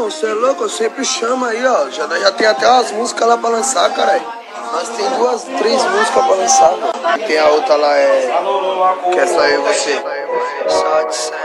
você é louco, eu sempre chamo aí, ó. Já tem até umas músicas lá pra lançar, caralho. Nós tem 2, 3 músicas pra lançar, mano. E tem a outra lá, que é só eu e você. Só de 100.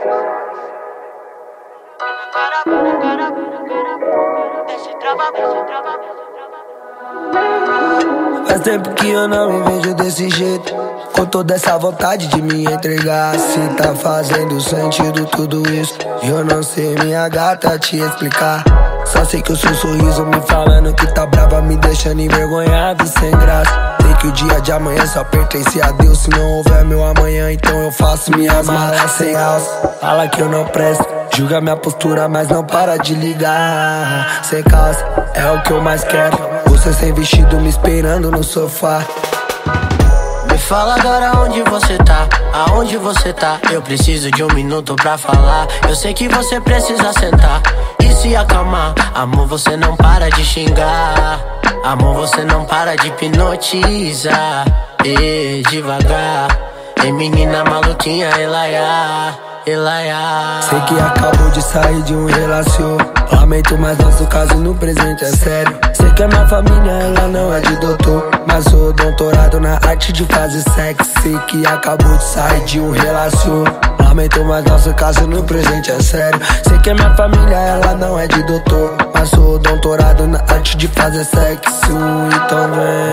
Faz tempo que eu não me vejo desse jeito, com toda essa vontade de me entregar. Se tá fazendo sentido tudo isso, eu não sei, minha gata, te explicar. Só sei que o seu sorriso me falando que tá brava, me deixando envergonhado e sem graça. Sei que o dia de amanhã só pertence a Deus. Se não houver meu amanhã, então eu faço minhas malas sem alça. Fala que eu não presto, julga minha postura, mas não para de ligar. Sem calça, é o que eu mais quero. Você sem vestido me esperando no sofá. Me fala agora onde você tá, aonde você tá. Eu preciso de 1 minuto pra falar. Eu sei que você precisa sentar e se acalmar. Amor, você não para de xingar. Amor, você não para de hipnotizar. E devagar, ei menina maluquinha, elaiá, elaiá. Sei que acabou de sair de um relacion. Lamento, mas nosso caso no presente é sério. Sei que a minha família, ela não é de doutor, mas sou doutorado na arte de fazer sexo. Sei que acabou de sair de um relacion. Lamento, mas nosso caso no presente é sério. Sei que a minha família, ela não é de doutor, mas sou doutorado na arte de fazer sexo. Então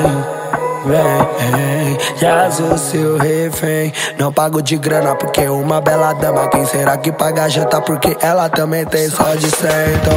vem, já sou seu refém. Não pago de grana porque é uma bela dama. Quem será que paga a janta porque ela também tem só de 100. Então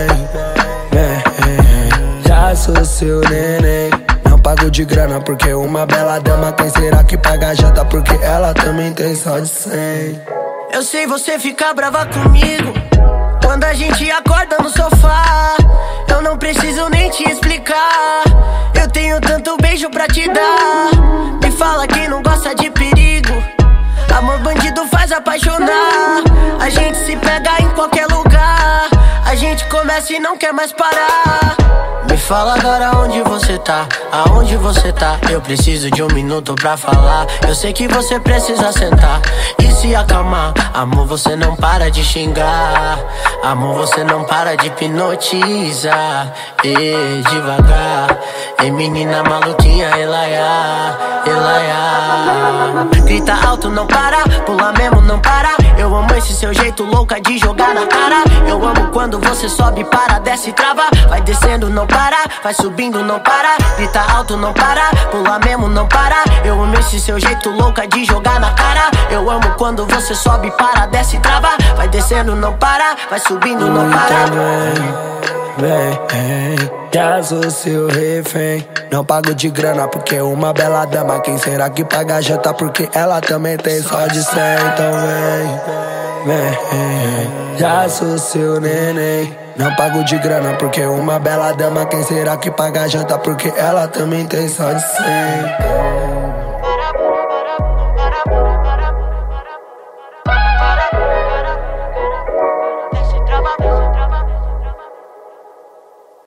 vem, já sou seu neném. Não pago de grana porque é uma bela dama. Quem será que paga a janta porque ela também tem só de 100. Eu sei você fica brava comigo quando a gente acorda no sofá. Eu não preciso nem te explicar, eu tenho tanto beijo pra te dar. Me fala que não gosta de perigo, amor bandido faz apaixonar. A gente se pega em qualquer lugar, a gente começa e não quer mais parar. Me fala agora onde você tá, aonde você tá. Eu preciso de 1 minuto pra falar. Eu sei que você precisa sentar e se acalmar. Amor, você não para de xingar. Amor, você não para de hipnotizar. E devagar, ei menina maluquinha, elaiá, elaiá. Grita alto, não para, pula mesmo, não para. Eu amo esse seu jeito louca de jogar na cara. Eu amo quando você sobe, para, desce e trava. Vai descendo, não para, vai subindo, não para. Grita alto, não para, pula mesmo, não para. Eu amo esse seu jeito louca de jogar na cara. Eu amo quando você sobe, para, desce e trava. Vai descendo, não para, vai subindo, não para. Vem, já sou seu refém. Não pago de grana porque é uma bela dama. Quem será que paga a janta porque ela também tem só de 100. Então vem, já sou seu neném. Não pago de grana porque é uma bela dama. Quem será que paga a janta porque ela também tem só de 100.